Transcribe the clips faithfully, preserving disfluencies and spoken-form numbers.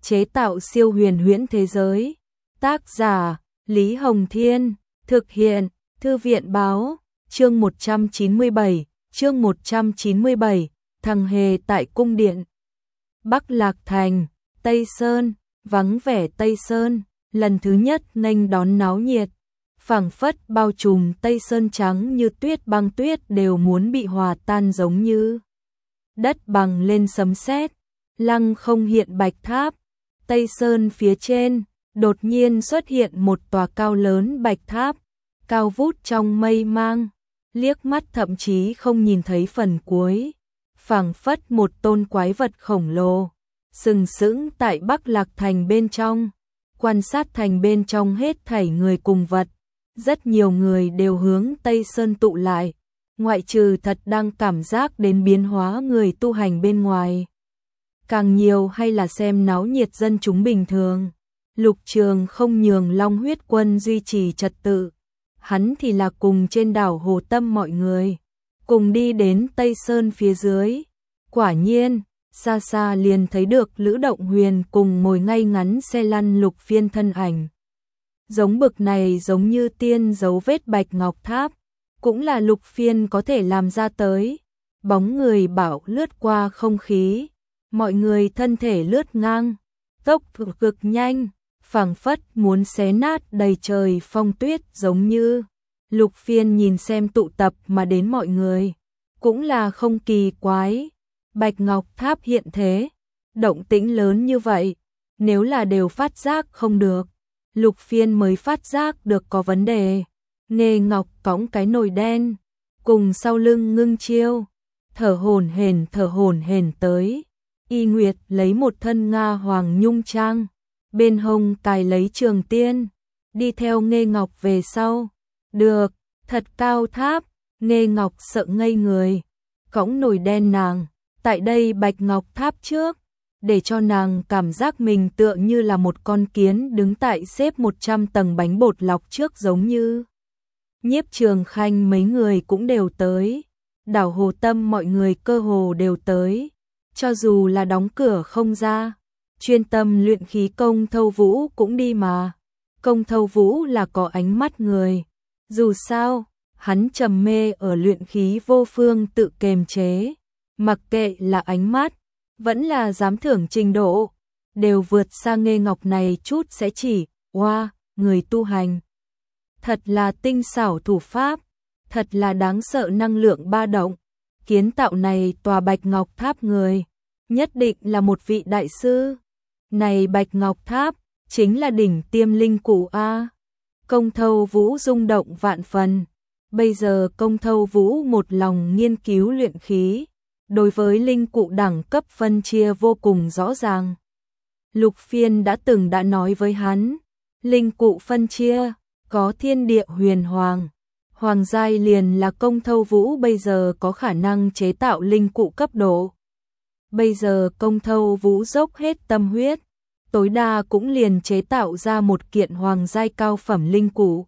chế tạo siêu huyền huyễn thế giới. Tác giả Lý Hồng Thiên, thực hiện Thư viện Báo. Chương một trăm chín mươi bảy, chương một trăm chín mươi bảy, thằng hề tại cung điện. Bắc Lạc Thành, Tây Sơn, vắng vẻ Tây Sơn, lần thứ nhất nghênh đón náo nhiệt. Phảng phất bao trùm Tây Sơn trắng như tuyết, băng tuyết đều muốn bị hòa tan giống như đất bằng lên sấm sét. Lăng không hiện bạch tháp, Tây Sơn phía trên đột nhiên xuất hiện một tòa cao lớn bạch tháp, cao vút trong mây mang, liếc mắt thậm chí không nhìn thấy phần cuối, phảng phất một tôn quái vật khổng lồ sừng sững tại Bắc Lạc Thành bên trong, quan sát thành bên trong hết thảy người cùng vật. Rất nhiều người đều hướng Tây Sơn tụ lại, ngoại trừ thật đang cảm giác đến biến hóa người tu hành bên ngoài. Càng nhiều hay là xem náo nhiệt dân chúng bình thường. Lục Trường không nhường Long Huyết Quân duy trì trật tự, hắn thì là cùng trên đảo Hồ Tâm mọi người, cùng đi đến Tây Sơn phía dưới. Quả nhiên, xa xa liền thấy được Lữ Động Huyền cùng ngồi ngay ngắn xe lăn Lục Phiên thân ảnh. Giống bực này giống như tiên dấu vết bạch ngọc tháp, cũng là Lục Phiên có thể làm ra tới. Bóng người bảo lướt qua không khí, mọi người thân thể lướt ngang, tốc độ cực nhanh, phảng phất muốn xé nát đầy trời phong tuyết giống như. Lục Phiên nhìn xem tụ tập mà đến mọi người, cũng là không kỳ quái. Bạch Ngọc Tháp hiện thế, động tĩnh lớn như vậy, nếu là đều phát giác không được, Lục Phiên mới phát giác được có vấn đề. Nghê Ngọc cõng cái nồi đen, cùng sau lưng Ngưng Chiêu, thở hổn hển thở hổn hển tới. Y Nguyệt lấy một thân Nga hoàng nhung trang, bên hông cài lấy trường tiên, đi theo Nghê Ngọc về sau. Được, thật cao tháp, Nghê Ngọc sợ ngây người, cõng nồi đen nàng, tại đây Bạch Ngọc Tháp trước, để cho nàng cảm giác mình tựa như là một con kiến đứng tại xếp một trăm tầng bánh bột lọc trước giống như. Nhiếp Trường Khanh mấy người cũng đều tới, đảo Hồ Tâm mọi người cơ hồ đều tới, cho dù là đóng cửa không ra, chuyên tâm luyện khí Công Thâu Vũ cũng đi mà. Công Thâu Vũ là có ánh mắt người, dù sao, hắn trầm mê ở luyện khí vô phương tự kềm chế, mặc kệ là ánh mắt, vẫn là dám thưởng trình độ, đều vượt xa Nghê Ngọc này chút sẽ chỉ, oa, wow, người tu hành. Thật là tinh xảo thủ pháp, thật là đáng sợ năng lượng ba động, kiến tạo này tòa Bạch Ngọc Tháp người, nhất định là một vị đại sư. Này Bạch Ngọc Tháp, chính là đỉnh tiêm linh cụ A. Công Thâu Vũ rung động vạn phần, bây giờ Công Thâu Vũ một lòng nghiên cứu luyện khí, đối với linh cụ đẳng cấp phân chia vô cùng rõ ràng. Lục Phiên đã từng đã nói với hắn, linh cụ phân chia, có thiên địa huyền hoàng, hoàng giai liền là Công Thâu Vũ bây giờ có khả năng chế tạo linh cụ cấp độ. Bây giờ Công Thâu Vũ dốc hết tâm huyết, tối đa cũng liền chế tạo ra một kiện hoàng giai cao phẩm linh cụ.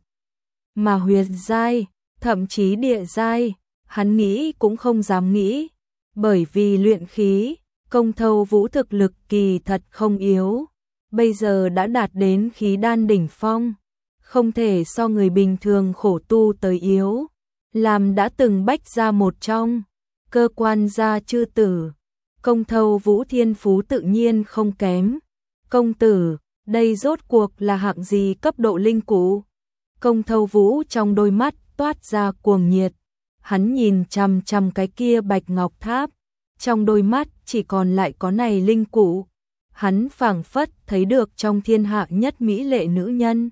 Mà huyền giai, thậm chí địa giai, hắn nghĩ cũng không dám nghĩ, bởi vì luyện khí, Công Thâu Vũ thực lực kỳ thật không yếu, bây giờ đã đạt đến khí đan đỉnh phong, không thể so người bình thường khổ tu tới yếu, làm đã từng bách ra một trong, cơ quan gia chư tử. Công Thâu Vũ thiên phú tự nhiên không kém. Công tử, đây rốt cuộc là hạng gì cấp độ linh cụ? Công Thâu Vũ trong đôi mắt toát ra cuồng nhiệt, hắn nhìn chằm chằm cái kia Bạch Ngọc Tháp, trong đôi mắt chỉ còn lại có này linh cụ, hắn phảng phất thấy được trong thiên hạ nhất mỹ lệ nữ nhân.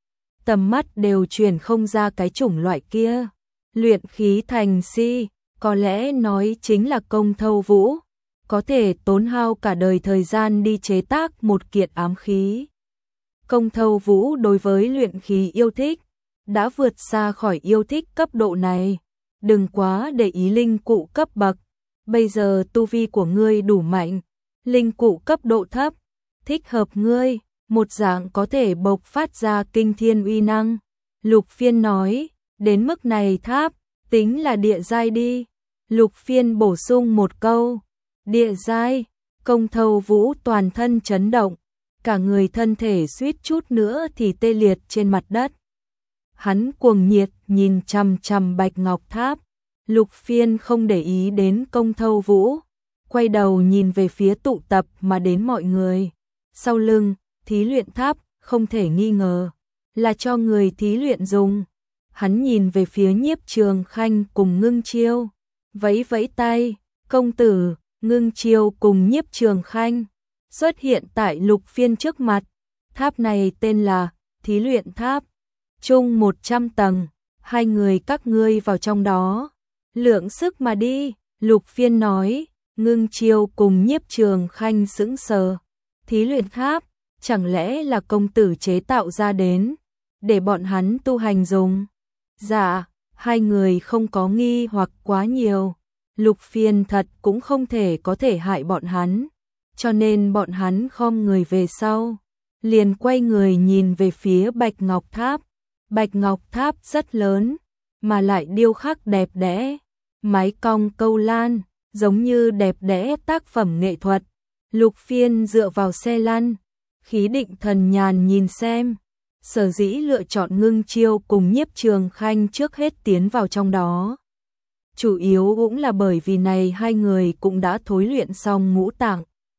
Tầm mắt đều chuyển không ra cái chủng loại kia, luyện khí thành si, có lẽ nói chính là Công Thâu Vũ, có thể tốn hao cả đời thời gian đi chế tác một kiện ám khí. Công Thâu Vũ đối với luyện khí yêu thích, đã vượt xa khỏi yêu thích cấp độ này, đừng quá để ý linh cụ cấp bậc, bây giờ tu vi của ngươi đủ mạnh, linh cụ cấp độ thấp, thích hợp ngươi, một dạng có thể bộc phát ra kinh thiên uy năng. Lục Phiên nói, đến mức này tháp, tính là địa giai đi. Lục Phiên bổ sung một câu, địa giai. Công Thâu Vũ toàn thân chấn động, cả người thân thể suýt chút nữa thì tê liệt trên mặt đất. Hắn cuồng nhiệt nhìn chằm chằm Bạch Ngọc Tháp, Lục Phiên không để ý đến Công Thâu Vũ, quay đầu nhìn về phía tụ tập mà đến mọi người. Sau lưng, thí luyện tháp, không thể nghi ngờ, là cho người thí luyện dùng. Hắn nhìn về phía Nhiếp Trường Khanh cùng Ngưng Chiêu, vẫy vẫy tay, công tử, Ngưng Chiêu cùng Nhiếp Trường Khanh xuất hiện tại Lục Phiên trước mặt. Tháp này tên là Thí luyện tháp, chung một trăm tầng, hai người các ngươi vào trong đó, lượng sức mà đi. Lục Phiên nói. Ngưng Chiêu cùng Nhiếp Trường Khanh sững sờ. Thí luyện tháp, chẳng lẽ là công tử chế tạo ra đến, để bọn hắn tu hành dùng? Dạ, hai người không có nghi hoặc quá nhiều. Lục Phiên thật cũng không thể có thể hại bọn hắn, cho nên bọn hắn khom người về sau, liền quay người nhìn về phía Bạch Ngọc Tháp. Bạch Ngọc Tháp rất lớn, mà lại điêu khắc đẹp đẽ, mái cong câu lan, giống như đẹp đẽ tác phẩm nghệ thuật. Lục Phiên dựa vào xe lăn, khí định thần nhàn nhìn xem. Sở dĩ lựa chọn Ngưng Chiêu cùng Nhiếp Trường Khanh trước hết tiến vào trong đó, chủ yếu cũng là bởi vì này hai người cũng đã thối luyện xong ngũ tạng,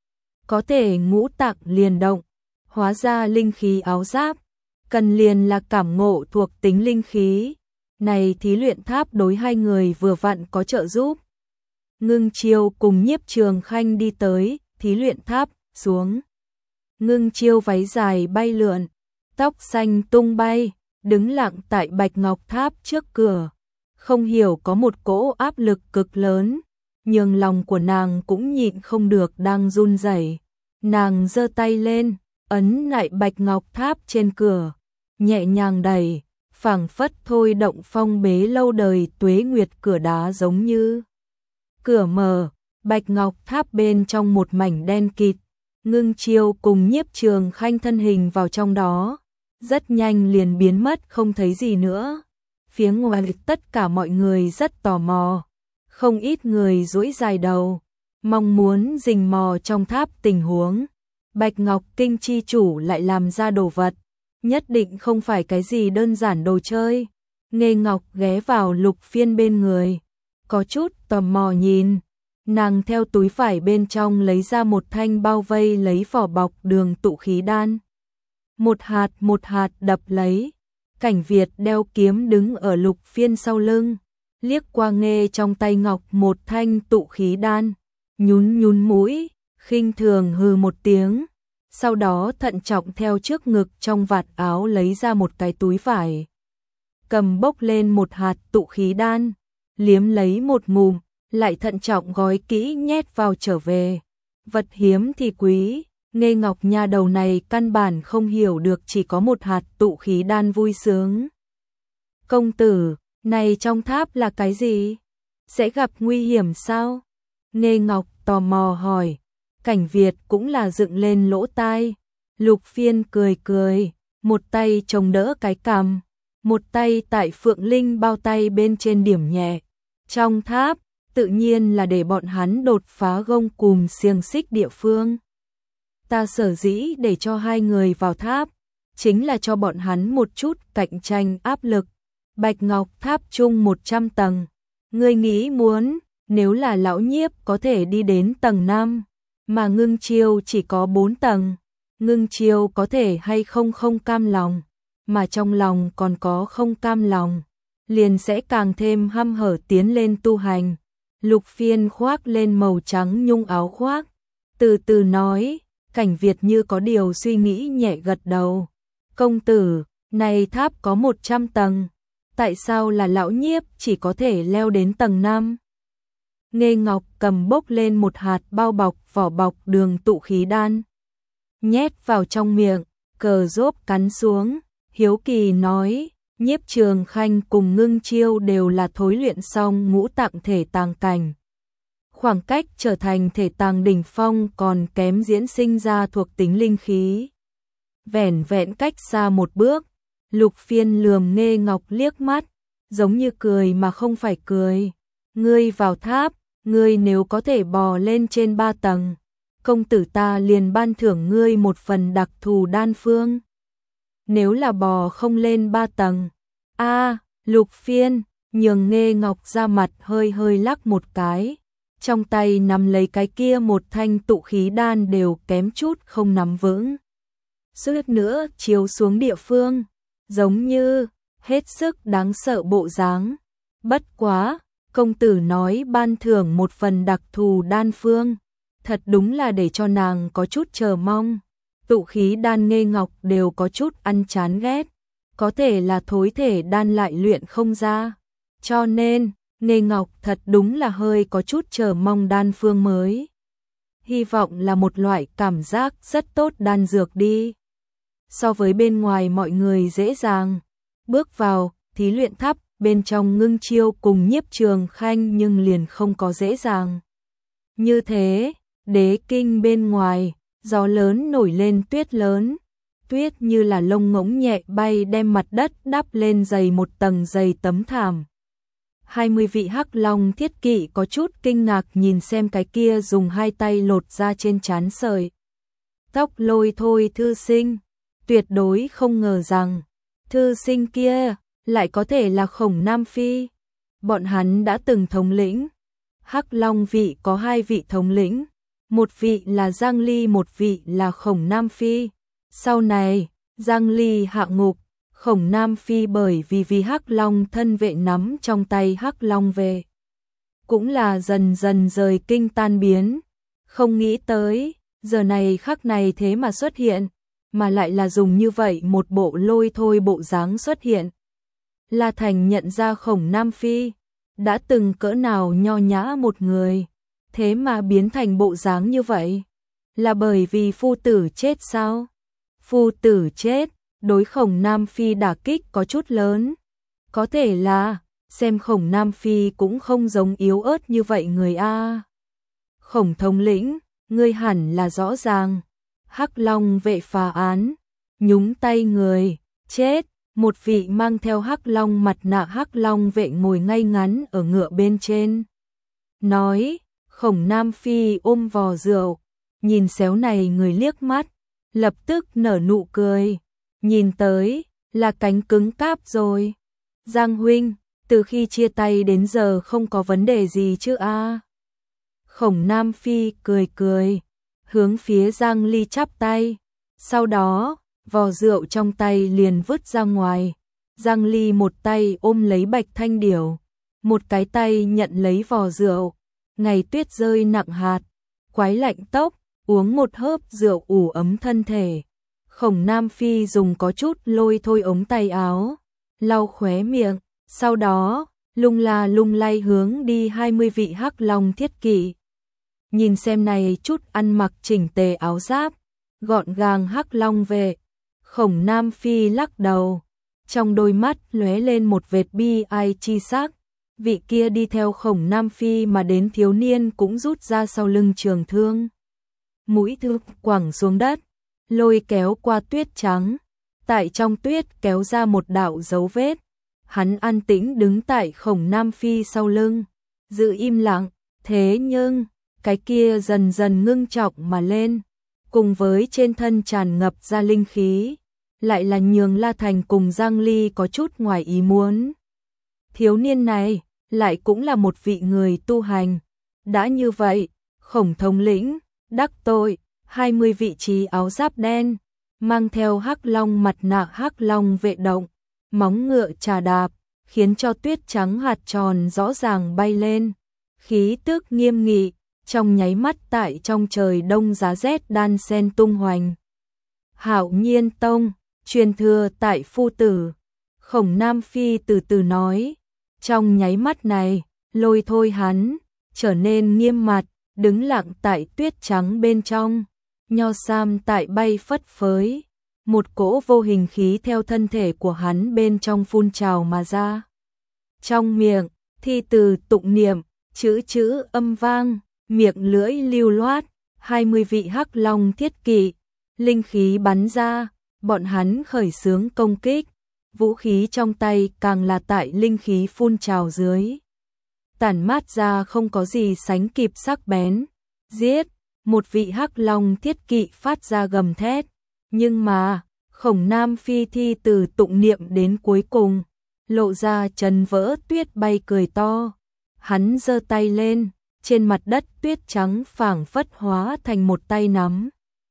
có thể ngũ tạng liền động, hóa ra linh khí áo giáp, cần liền là cảm ngộ thuộc tính linh khí. Này thí luyện tháp đối hai người vừa vặn có trợ giúp. Ngưng Chiêu cùng Nhiếp Trường Khanh đi tới thí luyện tháp, xuống. Ngưng Chiêu váy dài bay lượn, tóc xanh tung bay, đứng lặng tại Bạch Ngọc Tháp trước cửa. Không hiểu có một cỗ áp lực cực lớn, nhưng lòng của nàng cũng nhịn không được đang run rẩy. Nàng giơ tay lên, ấn lại Bạch Ngọc Tháp trên cửa, nhẹ nhàng đẩy, phảng phất thôi động phong bế lâu đời tuế nguyệt cửa đá giống như. Cửa mở, Bạch Ngọc Tháp bên trong một mảnh đen kịt, Ngưng Chiêu cùng Nhiếp Trường Khanh thân hình vào trong đó, rất nhanh liền biến mất không thấy gì nữa. Phía ngoài tất cả mọi người rất tò mò, không ít người duỗi dài đầu, mong muốn rình mò trong tháp tình huống. Bạch Ngọc Kinh chi chủ lại làm ra đồ vật, nhất định không phải cái gì đơn giản đồ chơi. Nghê Ngọc ghé vào Lục Phiên bên người, có chút tò mò nhìn. Nàng theo túi vải bên trong lấy ra một thanh bao vây lấy vỏ bọc đường tụ khí đan. Một hạt một hạt đập lấy. Cảnh Việt đeo kiếm đứng ở Lục Phiên sau lưng, liếc qua Nghê trong tay ngọc một thanh tụ khí đan, nhún nhún mũi, khinh thường hừ một tiếng, sau đó thận trọng theo trước ngực trong vạt áo lấy ra một cái túi vải, cầm bốc lên một hạt tụ khí đan, liếm lấy một ngụm, lại thận trọng gói kỹ nhét vào trở về. Vật hiếm thì quý, Nghê Ngọc nha đầu này căn bản không hiểu được chỉ có một hạt tụ khí đan vui sướng. Công tử, này trong tháp là cái gì? Sẽ gặp nguy hiểm sao? Nghê Ngọc tò mò hỏi. Cảnh Việt cũng là dựng lên lỗ tai. Lục Phiên cười cười, một tay chống đỡ cái cằm, một tay tại Phượng Linh bao tay bên trên điểm nhẹ. Trong tháp, tự nhiên là để bọn hắn đột phá gông cùm xiềng xích địa phương. Ta sở dĩ để cho hai người vào tháp, chính là cho bọn hắn một chút cạnh tranh áp lực. Bạch Ngọc Tháp chung một trăm tầng. Ngươi nghĩ muốn, nếu là lão Nhiếp có thể đi đến tầng năm, mà Ngưng Chiêu chỉ có bốn tầng. Ngưng Chiêu có thể hay không không cam lòng, mà trong lòng còn có không cam lòng, liền sẽ càng thêm hăm hở tiến lên tu hành. Lục Phiên khoác lên màu trắng nhung áo khoác, từ từ nói. Cảnh Việt như có điều suy nghĩ nhẹ gật đầu. Công tử, này tháp có một trăm tầng, tại sao là lão Nhiếp chỉ có thể leo đến tầng năm? Nghê Ngọc cầm bốc lên một hạt bao bọc vỏ bọc đường tụ khí đan, nhét vào trong miệng, cờ rốp cắn xuống, hiếu kỳ nói. Nhiếp Trường Khanh cùng Ngưng Chiêu đều là thối luyện xong ngũ tạng thể tàng cảnh. Khoảng cách trở thành thể tàng đỉnh phong còn kém diễn sinh ra thuộc tính linh khí. Vẻn vẹn cách xa một bước, Lục Phiên lườm Nghê Ngọc liếc mắt, giống như cười mà không phải cười. Ngươi vào tháp, ngươi nếu có thể bò lên trên ba tầng, công tử ta liền ban thưởng ngươi một phần đặc thù đan phương. Nếu là bò không lên ba tầng. A, Lục Phiên, Nhường Nghê Ngọc ra mặt hơi hơi lắc một cái, trong tay nắm lấy cái kia một thanh tụ khí đan đều kém chút không nắm vững. Suýt nữa chiếu xuống địa phương, giống như hết sức đáng sợ bộ dáng. Bất quá, công tử nói ban thưởng một phần đặc thù đan phương, thật đúng là để cho nàng có chút chờ mong. Tụ khí đan Nghê Ngọc đều có chút ăn chán ghét, có thể là thối thể đan lại luyện không ra, cho nên Nghê Ngọc thật đúng là hơi có chút chờ mong đan phương mới. Hy vọng là một loại cảm giác rất tốt đan dược đi. So với bên ngoài mọi người dễ dàng bước vào thí luyện tháp, bên trong Ngưng Chiêu cùng Nhiếp Trường Khanh nhưng liền không có dễ dàng. Như thế, đế kinh bên ngoài, gió lớn nổi lên, tuyết lớn, tuyết như là lông ngỗng nhẹ bay đem mặt đất đắp lên dày một tầng dày tấm thảm. Hai mươi vị hắc long thiết kỵ có chút kinh ngạc nhìn xem cái kia dùng hai tay lột ra trên trán sợi tóc Lôi Thôi thư sinh, tuyệt đối không ngờ rằng thư sinh kia lại có thể là Khổng Nam Phi. Bọn hắn đã từng thống lĩnh hắc long vị, có hai vị thống lĩnh, một vị là Giang Ly, một vị là Khổng Nam Phi. Sau này Giang Ly hạ ngục, Khổng Nam Phi bởi vì vì hắc long thân vệ nắm trong tay hắc long về, cũng là dần dần rời kinh tan biến. Không nghĩ tới giờ này khắc này thế mà xuất hiện, mà lại là dùng như vậy một bộ Lôi Thôi bộ dáng xuất hiện. La Thành nhận ra Khổng Nam Phi đã từng cỡ nào nho nhã một người, thế mà biến thành bộ dáng như vậy, là bởi vì phu tử chết sao? Phu tử chết, đối Khổng Nam Phi đả kích có chút lớn. Có thể là, xem Khổng Nam Phi cũng không giống yếu ớt như vậy người a. Khổng thống lĩnh, ngươi hẳn là rõ ràng. Hắc Long vệ phá án, nhúng tay người, chết. Một vị mang theo hắc long mặt nạ hắc long vệ ngồi ngay ngắn ở ngựa bên trên. Nói, Khổng Nam Phi ôm vò rượu, nhìn xéo này người liếc mắt, lập tức nở nụ cười. Nhìn tới, là cánh cứng cáp rồi. Giang huynh, từ khi chia tay đến giờ không có vấn đề gì chứ a? Khổng Nam Phi cười cười, hướng phía Giang Ly chắp tay. Sau đó, vò rượu trong tay liền vứt ra ngoài. Giang Ly một tay ôm lấy Bạch Thanh Điểu, một cái tay nhận lấy vò rượu. Ngày tuyết rơi nặng hạt, quái lạnh tốc, uống một hớp rượu ủ ấm thân thể. Khổng Nam Phi dùng có chút Lôi Thôi ống tay áo, lau khóe miệng, sau đó lung la lung lay hướng đi hai mươi vị hắc long thiết kỵ. Nhìn xem này chút ăn mặc chỉnh tề áo giáp, gọn gàng hắc long vệ. Khổng Nam Phi lắc đầu, trong đôi mắt lóe lên một vệt bi ai chi sắc. Vị kia đi theo Khổng Nam Phi mà đến thiếu niên cũng rút ra sau lưng trường thương, mũi thương quẳng xuống đất, lôi kéo qua tuyết trắng, tại trong tuyết kéo ra một đạo dấu vết. Hắn an tĩnh đứng tại Khổng Nam Phi sau lưng, giữ im lặng. Thế nhưng cái kia dần dần ngưng trọng mà lên, cùng với trên thân tràn ngập ra linh khí, lại là nhường La Thành cùng Giang Ly có chút ngoài ý muốn. Thiếu niên này lại cũng là một vị người tu hành. Đã như vậy, Khổng thống lĩnh đắc tội hai mươi vị trí áo giáp đen, mang theo hắc long mặt nạ hắc long vệ động, móng ngựa trà đạp, khiến cho tuyết trắng hạt tròn rõ ràng bay lên, khí tức nghiêm nghị, trong nháy mắt tại trong trời đông giá rét đan sen tung hoành. Hạo Nhiên Tông, truyền thừa tại phu tử. Khổng Nam Phi từ từ nói, trong nháy mắt này, Lôi Thôi hắn trở nên nghiêm mặt, đứng lặng tại tuyết trắng bên trong, nho sam tại bay phất phới, một cỗ vô hình khí theo thân thể của hắn bên trong phun trào mà ra. Trong miệng, thi từ tụng niệm, chữ chữ âm vang, miệng lưỡi lưu loát, hai mươi vị hắc long thiết kỵ, linh khí bắn ra, bọn hắn khởi xướng công kích, vũ khí trong tay càng là tại linh khí phun trào dưới tản mát ra không có gì sánh kịp sắc bén. Giết, một vị hắc long thiết kỵ phát ra gầm thét, nhưng mà, Khổng Nam Phi thi từ tụng niệm đến cuối cùng, lộ ra trần vỡ tuyết bay cười to. Hắn giơ tay lên, trên mặt đất tuyết trắng phảng phất hóa thành một tay nắm,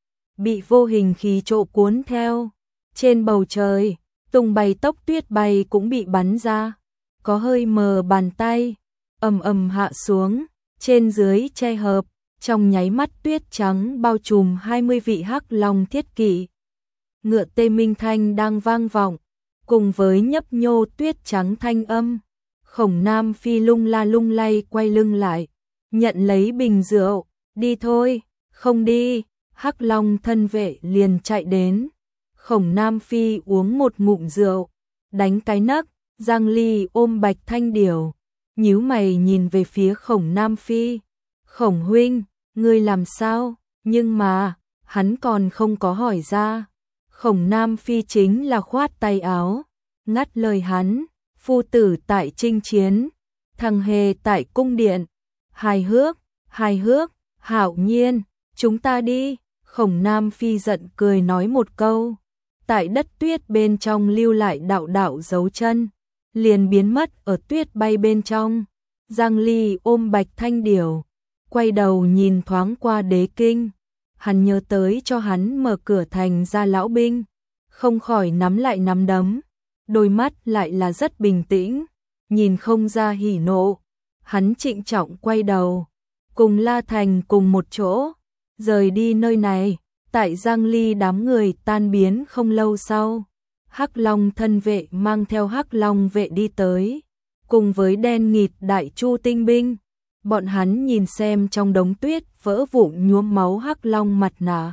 bị vô hình khí trộ cuốn theo. Trên bầu trời, tung bay tốc tuyết bay cũng bị bắn ra, có hơi mờ bàn tay, ầm ầm hạ xuống, trên dưới che hợp, trong nháy mắt tuyết trắng bao trùm hai mươi vị hắc long thiết kỵ. Ngựa tê minh thanh đang vang vọng, cùng với nhấp nhô tuyết trắng thanh âm. Khổng Nam Phi lung la lung lay quay lưng lại, nhận lấy bình rượu, đi thôi, không đi, hắc long thân vệ liền chạy đến. Khổng Nam Phi uống một ngụm rượu, đánh cái nấc, Giang Ly ôm Bạch Thanh Điểu, nhíu mày nhìn về phía Khổng Nam Phi. Khổng huynh, ngươi làm sao? Nhưng mà, hắn còn không có hỏi ra. Khổng Nam Phi chính là khoát tay áo, ngắt lời hắn, phu tử tại chinh chiến, thằng hề tại cung điện. Hài hước, hài hước, hạo nhiên, chúng ta đi. Khổng Nam Phi giận cười nói một câu, tại đất tuyết bên trong lưu lại đạo đạo dấu chân, liền biến mất ở tuyết bay bên trong. Giang Ly ôm Bạch Thanh Điểu, quay đầu nhìn thoáng qua Đế Kinh, hắn nhớ tới cho hắn mở cửa thành ra lão binh, không khỏi nắm lại nắm đấm, đôi mắt lại là rất bình tĩnh, nhìn không ra hỉ nộ. Hắn trịnh trọng quay đầu, cùng La Thành cùng một chỗ, rời đi nơi này. Tại Giang Ly đám người tan biến không lâu sau, hắc long thân vệ mang theo hắc long vệ đi tới, cùng với đen nghịt đại chu tinh binh. Bọn hắn nhìn xem trong đống tuyết vỡ vụn nhuốm máu hắc long mặt nạ,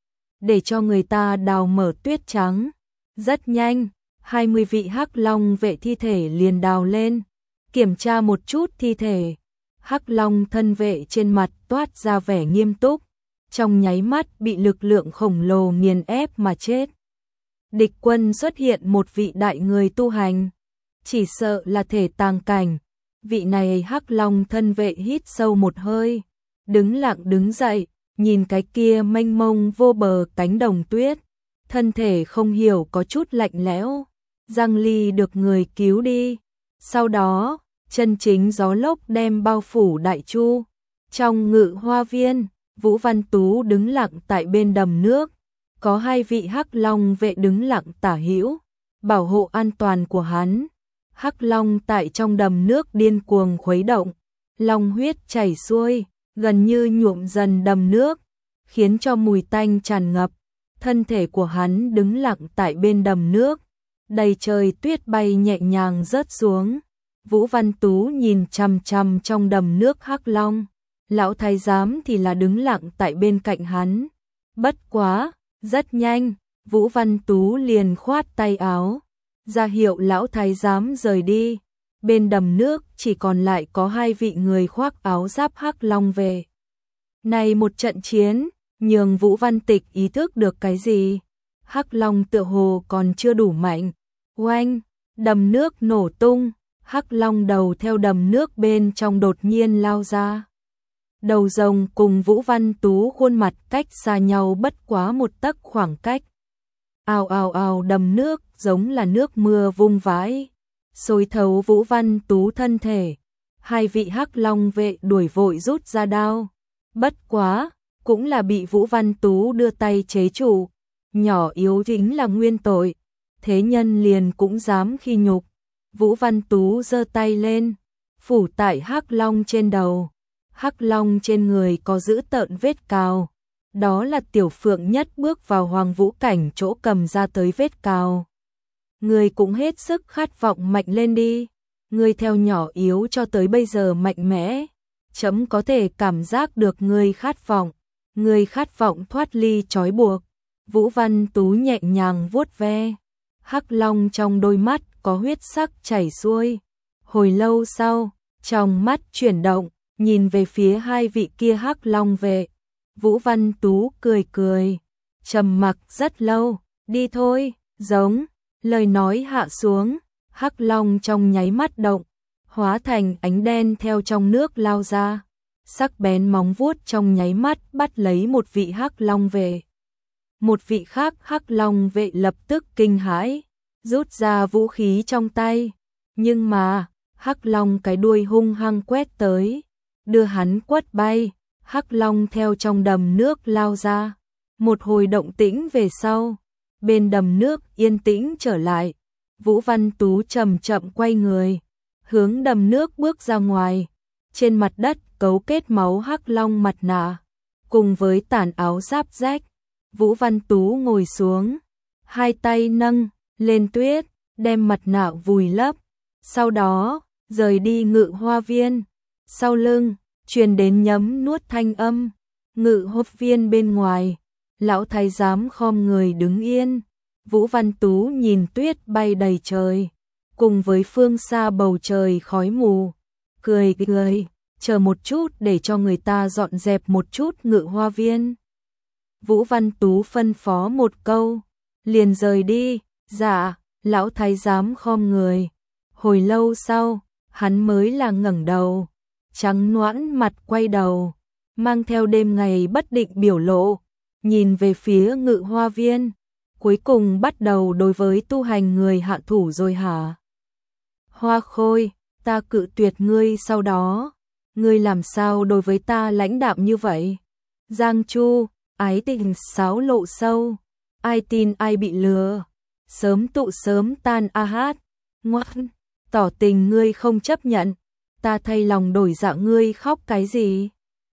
để cho người ta đào mở tuyết trắng. Rất nhanh, hai mươi vị hắc long vệ thi thể liền đào lên, kiểm tra một chút thi thể. Hắc long thân vệ trên mặt toát ra vẻ nghiêm túc, trong nháy mắt bị lực lượng khổng lồ nghiền ép mà chết. Địch quân xuất hiện một vị đại người tu hành, chỉ sợ là thể tàng cảnh. Vị này hắc long thân vệ hít sâu một hơi, đứng lặng đứng dậy, nhìn cái kia mênh mông vô bờ cánh đồng tuyết, thân thể không hiểu có chút lạnh lẽo. Giang Ly được người cứu đi, sau đó chân chính gió lốc đem bao phủ đại chu. Trong ngự hoa viên, Vũ Văn Tú đứng lặng tại bên đầm nước, có hai vị hắc long vệ đứng lặng tả hữu, bảo hộ an toàn của hắn. Hắc long tại trong đầm nước điên cuồng khuấy động, long huyết chảy xuôi, gần như nhuộm dần đầm nước, khiến cho mùi tanh tràn ngập. Thân thể của hắn đứng lặng tại bên đầm nước, đầy trời tuyết bay nhẹ nhàng rớt xuống. Vũ Văn Tú nhìn chằm chằm trong đầm nước hắc long, lão thái giám thì là đứng lặng tại bên cạnh hắn. Bất quá, rất nhanh, Vũ Văn Tú liền khoát tay áo, ra hiệu lão thái giám rời đi. Bên đầm nước chỉ còn lại có hai vị người khoác áo giáp hắc long về. Này một trận chiến, nhường Vũ Văn Tịch ý thức được cái gì? Hắc long tựa hồ còn chưa đủ mạnh. Oanh, đầm nước nổ tung, hắc long đầu theo đầm nước bên trong đột nhiên lao ra. Đầu rồng cùng Vũ Văn Tú khuôn mặt cách xa nhau bất quá một tấc khoảng cách. Ào ào ào, đầm nước giống là nước mưa vung vãi, xối thấu Vũ Văn Tú thân thể. Hai vị hắc long vệ đuổi vội rút ra đao, bất quá cũng là bị Vũ Văn Tú đưa tay chế trụ. Nhỏ yếu chính là nguyên tội, thế nhân liền cũng dám khi nhục. Vũ Văn Tú giơ tay lên, phủ tại hắc long trên đầu. Hắc long trên người có dữ tợn vết cào, đó là Tiểu Phượng Nhất bước vào Hoàng Vũ cảnh chỗ cầm ra tới vết cào. Người cũng hết sức khát vọng mạnh lên đi, người theo nhỏ yếu cho tới bây giờ mạnh mẽ, chấm có thể cảm giác được người khát vọng, người khát vọng thoát ly trói buộc. Vũ Văn Tú nhẹ nhàng vuốt ve, hắc long trong đôi mắt có huyết sắc chảy xuôi. Hồi lâu sau, trong mắt chuyển động, nhìn về phía hai vị kia hắc long vệ. Vũ Văn Tú cười cười, trầm mặc rất lâu, đi thôi, giống. Lời nói hạ xuống, hắc long trong nháy mắt động, hóa thành ánh đen theo trong nước lao ra. sắc bén móng vuốt trong nháy mắt bắt lấy một vị hắc long vệ. Một vị khác hắc long vệ lập tức kinh hãi, rút ra vũ khí trong tay, nhưng mà, hắc long cái đuôi hung hăng quét tới, đưa hắn quất bay, hắc long theo trong đầm nước lao ra. Một hồi động tĩnh về sau, bên đầm nước yên tĩnh trở lại, Vũ Văn Tú chậm chậm quay người, hướng đầm nước bước ra ngoài, trên mặt đất cấu kết máu hắc long mặt nạ, cùng với tản áo giáp rách, Vũ Văn Tú ngồi xuống, hai tay nâng lên tuyết, đem mặt nạ vùi lấp, sau đó rời đi Ngự Hoa Viên. Sau lưng truyền đến nhấm nuốt thanh âm, Ngự Hoa Viên bên ngoài, lão thái giám khom người đứng yên, Vũ Văn Tú nhìn tuyết bay đầy trời, cùng với phương xa bầu trời khói mù, cười cười, chờ một chút để cho người ta dọn dẹp một chút Ngự Hoa Viên. Vũ Văn Tú phân phó một câu, liền rời đi. Dạ, lão thái giám khom người. Hồi lâu sau, hắn mới là ngẩng đầu, trắng nõn mặt quay đầu, mang theo đêm ngày bất định biểu lộ, nhìn về phía Ngự Hoa Viên, cuối cùng bắt đầu đối với tu hành người hạ thủ rồi hả? Hoa Khôi, ta cự tuyệt ngươi sau đó, ngươi làm sao đối với ta lãnh đạm như vậy? Giang Chu, ái tình xáo lộ sâu, ai tin ai bị lừa, sớm tụ sớm tan a hát, ngoan, tỏ tình ngươi không chấp nhận, ta thay lòng đổi dạ ngươi khóc cái gì?